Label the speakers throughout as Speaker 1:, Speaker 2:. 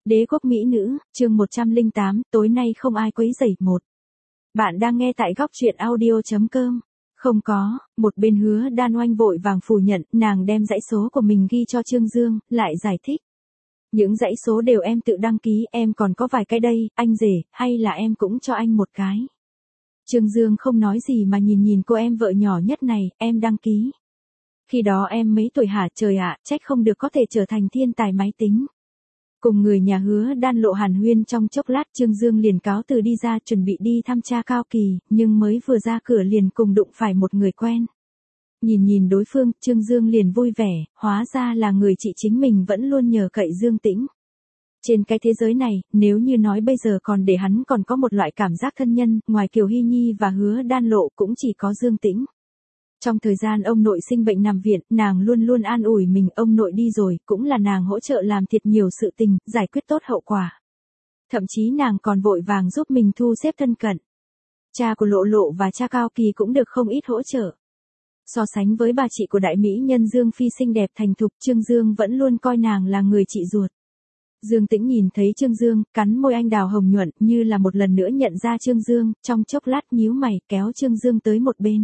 Speaker 1: Đế quốc mỹ nữ, chương 108, tối nay không ai quấy rầy một. Bạn đang nghe tại góc truyện audio.com. Không có, một bên Hứa Đan Oanh vội vàng phủ nhận, nàng đem dãy số của mình ghi cho Trương Dương, lại giải thích. Những dãy số đều em tự đăng ký, em còn có vài cái đây, anh rể, hay là em cũng cho anh một cái. Trương Dương không nói gì mà nhìn cô em vợ nhỏ nhất này, em đăng ký. Khi đó em mấy tuổi hả, trời ạ, trách không được có thể trở thành thiên tài máy tính. Cùng người nhà Hứa Đan Lộ hàn huyên trong chốc lát, Trương Dương liền cáo từ đi ra chuẩn bị đi thăm cha Cao Kỳ, nhưng mới vừa ra cửa liền cùng đụng phải một người quen. Nhìn đối phương, Trương Dương liền vui vẻ, hóa ra là người chị chính mình vẫn luôn nhờ cậy Dương Tĩnh. Trên cái thế giới này, nếu như nói bây giờ còn để hắn còn có một loại cảm giác thân nhân, ngoài Kiều Hy Nhi và Hứa Đan Lộ cũng chỉ có Dương Tĩnh. Trong thời gian ông nội sinh bệnh nằm viện, nàng luôn luôn an ủi mình, ông nội đi rồi, cũng là nàng hỗ trợ làm thiệt nhiều sự tình, giải quyết tốt hậu quả. Thậm chí nàng còn vội vàng giúp mình thu xếp thân cận. Cha của Lộ Lộ và cha Cao Kỳ cũng được không ít hỗ trợ. So sánh với bà chị của đại mỹ nhân Dương Phi xinh đẹp thành thục, Trương Dương vẫn luôn coi nàng là người chị ruột. Dương Tĩnh nhìn thấy Trương Dương, cắn môi anh đào hồng nhuận, như là một lần nữa nhận ra Trương Dương, trong chốc lát nhíu mày, kéo Trương Dương tới một bên.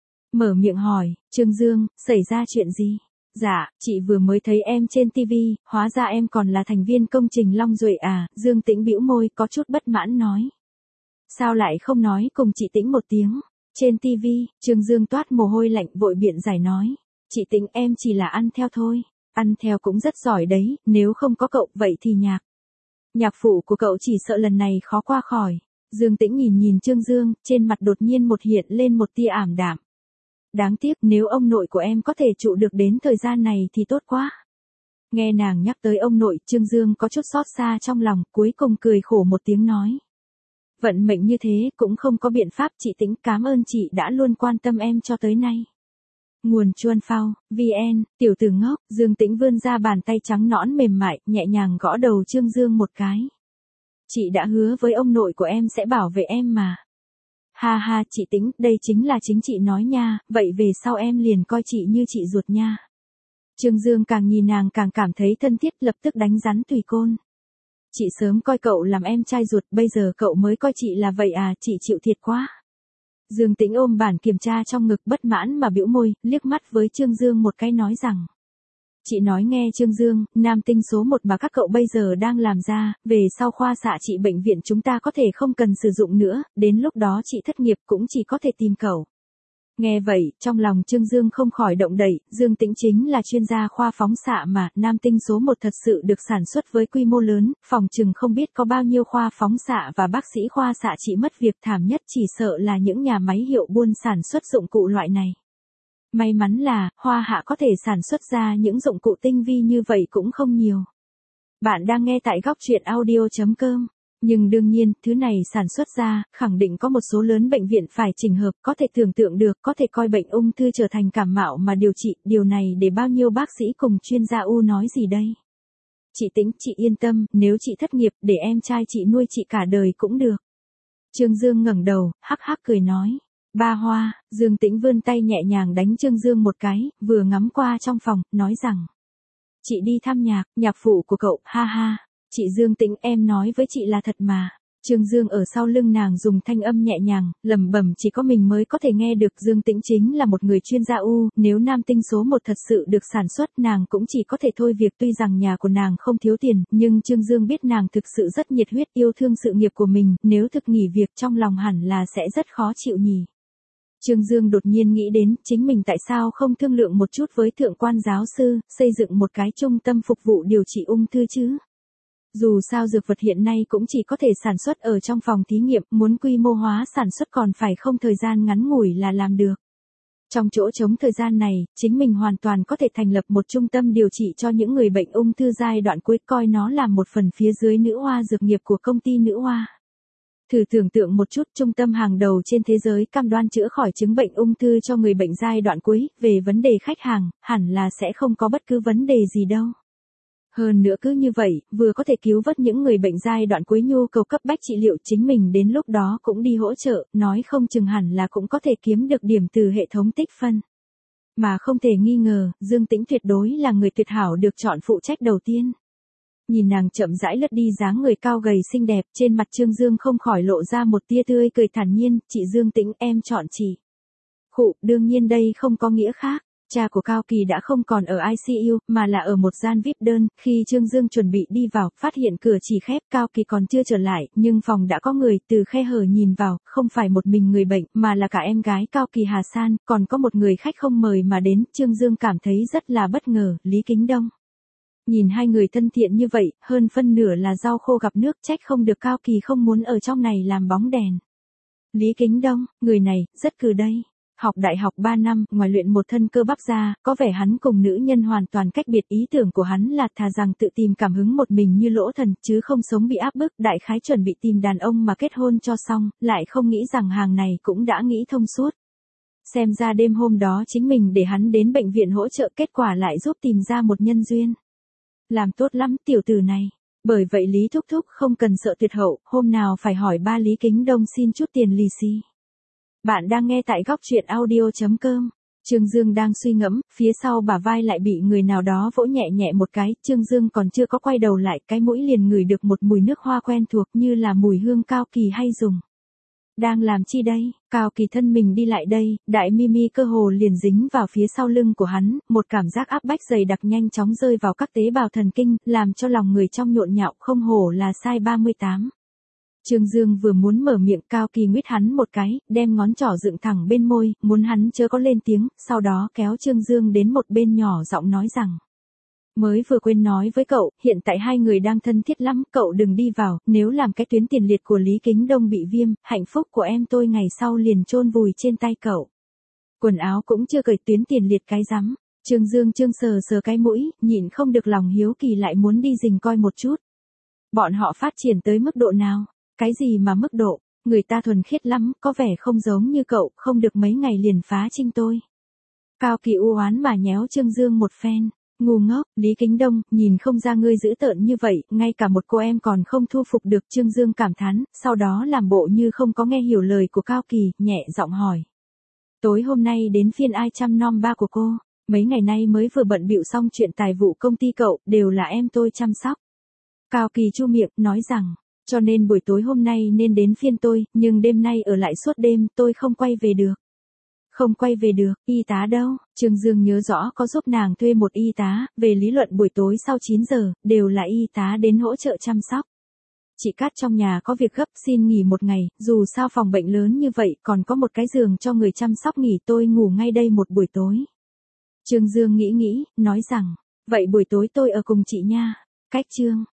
Speaker 1: Mở miệng hỏi, Trương Dương, xảy ra chuyện gì? Dạ, chị vừa mới thấy em trên TV, hóa ra em còn là thành viên công trình Long Duệ à, Dương Tĩnh bĩu môi có chút bất mãn nói. Sao lại không nói cùng chị Tĩnh một tiếng? Trên TV, Trương Dương toát mồ hôi lạnh vội biện giải nói. Chị Tĩnh em chỉ là ăn theo thôi, ăn theo cũng rất giỏi đấy, nếu không có cậu vậy thì nhạc phụ của cậu chỉ sợ lần này khó qua khỏi. Dương Tĩnh nhìn Trương Dương, trên mặt đột nhiên hiện lên một tia ảm đạm. Đáng tiếc nếu ông nội của em có thể trụ được đến thời gian này thì tốt quá. Nghe nàng nhắc tới ông nội, Trương Dương có chút xót xa trong lòng, cuối cùng cười khổ một tiếng nói. Vận mệnh như thế cũng không có biện pháp, chị Tĩnh cảm ơn chị đã luôn quan tâm em cho tới nay. Nguồn Chuan Phao, VN, tiểu tử ngốc, Dương Tĩnh vươn ra bàn tay trắng nõn mềm mại, nhẹ nhàng gõ đầu Trương Dương một cái. Chị đã hứa với ông nội của em sẽ bảo vệ em mà. Ha ha, chị Tĩnh, đây chính là chính chị nói nha, vậy về sau em liền coi chị như chị ruột nha. Trương Dương càng nhìn nàng càng cảm thấy thân thiết, lập tức đánh rắn tùy côn. Chị sớm coi cậu làm em trai ruột, bây giờ cậu mới coi chị là vậy à, chị chịu thiệt quá. Dương Tĩnh ôm bản kiểm tra trong ngực bất mãn mà bĩu môi, liếc mắt với Trương Dương một cái nói rằng. Chị nói nghe Trương Dương, nam tinh số 1 mà các cậu bây giờ đang làm ra, về sau khoa xạ trị bệnh viện chúng ta có thể không cần sử dụng nữa, đến lúc đó chị thất nghiệp cũng chỉ có thể tìm cậu. Nghe vậy, trong lòng Trương Dương không khỏi động đậy, Dương Tĩnh chính là chuyên gia khoa phóng xạ mà, nam tinh số 1 thật sự được sản xuất với quy mô lớn, phòng chừng không biết có bao nhiêu khoa phóng xạ và bác sĩ khoa xạ trị mất việc, thảm nhất chỉ sợ là những nhà máy hiệu buôn sản xuất dụng cụ loại này. May mắn là, Hoa Hạ có thể sản xuất ra những dụng cụ tinh vi như vậy cũng không nhiều. Bạn đang nghe tại góc truyện audio.com. Nhưng đương nhiên, thứ này sản xuất ra, khẳng định có một số lớn bệnh viện phải chỉnh hợp, có thể tưởng tượng được, có thể coi bệnh ung thư trở thành cảm mạo mà điều trị, điều này để bao nhiêu bác sĩ cùng chuyên gia nói gì đây? Chị Tĩnh, chị yên tâm, nếu chị thất nghiệp, để em trai chị nuôi chị cả đời cũng được. Trương Dương ngẩng đầu, hắc hắc cười nói. Ba Hoa, Dương Tĩnh vươn tay nhẹ nhàng đánh Trương Dương một cái, vừa ngắm qua trong phòng, nói rằng. Chị đi thăm nhạc phụ của cậu, ha ha. Chị Dương Tĩnh em nói với chị là thật mà. Trương Dương ở sau lưng nàng dùng thanh âm nhẹ nhàng, lẩm bẩm chỉ có mình mới có thể nghe được. Dương Tĩnh chính là một người chuyên gia nếu nam tinh số 1 thật sự được sản xuất nàng cũng chỉ có thể thôi việc, tuy rằng nhà của nàng không thiếu tiền, nhưng Trương Dương biết nàng thực sự rất nhiệt huyết yêu thương sự nghiệp của mình, nếu thực nghỉ việc trong lòng hẳn là sẽ rất khó chịu nhỉ. Trương Dương đột nhiên nghĩ đến, chính mình tại sao không thương lượng một chút với thượng quan giáo sư, xây dựng một cái trung tâm phục vụ điều trị ung thư chứ. Dù sao dược vật hiện nay cũng chỉ có thể sản xuất ở trong phòng thí nghiệm, muốn quy mô hóa sản xuất còn phải không thời gian ngắn ngủi là làm được. Trong chỗ trống thời gian này, chính mình hoàn toàn có thể thành lập một trung tâm điều trị cho những người bệnh ung thư giai đoạn cuối, coi nó là một phần phía dưới nữ hoa dược nghiệp của công ty nữ hoa. Thử tưởng tượng một chút, trung tâm hàng đầu trên thế giới cam đoan chữa khỏi chứng bệnh ung thư cho người bệnh giai đoạn cuối, về vấn đề khách hàng, hẳn là sẽ không có bất cứ vấn đề gì đâu. Hơn nữa cứ như vậy, vừa có thể cứu vớt những người bệnh giai đoạn cuối nhu cầu cấp bách trị liệu, chính mình đến lúc đó cũng đi hỗ trợ, nói không chừng hẳn là cũng có thể kiếm được điểm từ hệ thống tích phân. Mà không thể nghi ngờ, Dương Tĩnh tuyệt đối là người tuyệt hảo được chọn phụ trách đầu tiên. Nhìn nàng chậm rãi lướt đi dáng người cao gầy xinh đẹp, trên mặt Trương Dương không khỏi lộ ra một tia tươi cười thản nhiên, chị Dương Tĩnh em chọn chị. Khụ, đương nhiên đây không có nghĩa khác. Cha của Cao Kỳ đã không còn ở ICU, mà là ở một gian VIP đơn, khi Trương Dương chuẩn bị đi vào, phát hiện cửa chỉ khép, Cao Kỳ còn chưa trở lại, nhưng phòng đã có người, từ khe hở nhìn vào, không phải một mình người bệnh, mà là cả em gái Cao Kỳ Hà San, còn có một người khách không mời mà đến, Trương Dương cảm thấy rất là bất ngờ, Lý Kính Đông. Nhìn hai người thân thiện như vậy, hơn phân nửa là rau khô gặp nước, trách không được Cao Kỳ không muốn ở trong này làm bóng đèn. Lý Kính Đông, người này, rất cừ đây. Học đại học 3 năm, ngoài luyện một thân cơ bắp ra, có vẻ hắn cùng nữ nhân hoàn toàn cách biệt. Ý tưởng của hắn là thà rằng tự tìm cảm hứng một mình như lỗ thần, chứ không sống bị áp bức. Đại khái chuẩn bị tìm đàn ông mà kết hôn cho xong, lại không nghĩ rằng hàng này cũng đã nghĩ thông suốt. Xem ra đêm hôm đó chính mình để hắn đến bệnh viện hỗ trợ, kết quả lại giúp tìm ra một nhân duyên. Làm tốt lắm tiểu tử này. Bởi vậy Lý Thúc Thúc không cần sợ tuyệt hậu, hôm nào phải hỏi ba Lý Kính Đông xin chút tiền lì xì. Bạn đang nghe tại góc truyện audio.com. Trương Dương đang suy ngẫm, phía sau bả vai lại bị người nào đó vỗ nhẹ nhẹ một cái, Trương Dương còn chưa có quay đầu lại, cái mũi liền ngửi được một mùi nước hoa quen thuộc như là mùi hương Cao Kỳ hay dùng. Đang làm chi đây? Cao Kỳ thân mình đi lại đây, đại Mimi cơ hồ liền dính vào phía sau lưng của hắn, một cảm giác áp bách dày đặc nhanh chóng rơi vào các tế bào thần kinh, làm cho lòng người trong nhộn nhạo, không hổ là size 38. Trương Dương vừa muốn mở miệng, Cao Kỳ nguyết hắn một cái, đem ngón trỏ dựng thẳng bên môi, muốn hắn chớ có lên tiếng, sau đó kéo Trương Dương đến một bên nhỏ giọng nói rằng. Mới vừa quên nói với cậu, hiện tại hai người đang thân thiết lắm, cậu đừng đi vào, nếu làm cái tuyến tiền liệt của Lý Kính Đông bị viêm, hạnh phúc của em tôi ngày sau liền chôn vùi trên tay cậu. Quần áo cũng chưa cởi, tuyến tiền liệt cái rắm. Trương Dương sờ sờ cái mũi, nhịn không được lòng hiếu kỳ lại muốn đi rình coi một chút. Bọn họ phát triển tới mức độ nào? Cái gì mà mức độ? Người ta thuần khiết lắm, có vẻ không giống như cậu, không được mấy ngày liền phá trinh tôi. Cao Kỳ u oán mà nhéo Trương Dương một phen. Ngu ngốc, Lý Kính Đông, nhìn không ra ngươi dữ tợn như vậy, ngay cả một cô em còn không thu phục được. Trương Dương cảm thán, sau đó làm bộ như không có nghe hiểu lời của Cao Kỳ, nhẹ giọng hỏi. Tối hôm nay đến phiên ai chăm nom ba của cô? Mấy ngày nay mới vừa bận bịu xong chuyện tài vụ công ty cậu, đều là em tôi chăm sóc. Cao Kỳ chu miệng, nói rằng, cho nên buổi tối hôm nay nên đến phiên tôi, nhưng đêm nay ở lại suốt đêm, tôi không quay về được. Không quay về được, y tá đâu? Trương Dương nhớ rõ có giúp nàng thuê một y tá, về lý luận buổi tối sau 9 giờ, đều là y tá đến hỗ trợ chăm sóc. Chị Cát trong nhà có việc gấp xin nghỉ một ngày, dù sao phòng bệnh lớn như vậy, còn có một cái giường cho người chăm sóc nghỉ, tôi ngủ ngay đây một buổi tối. Trương Dương nghĩ, nói rằng, vậy buổi tối tôi ở cùng chị nha. Cách Trương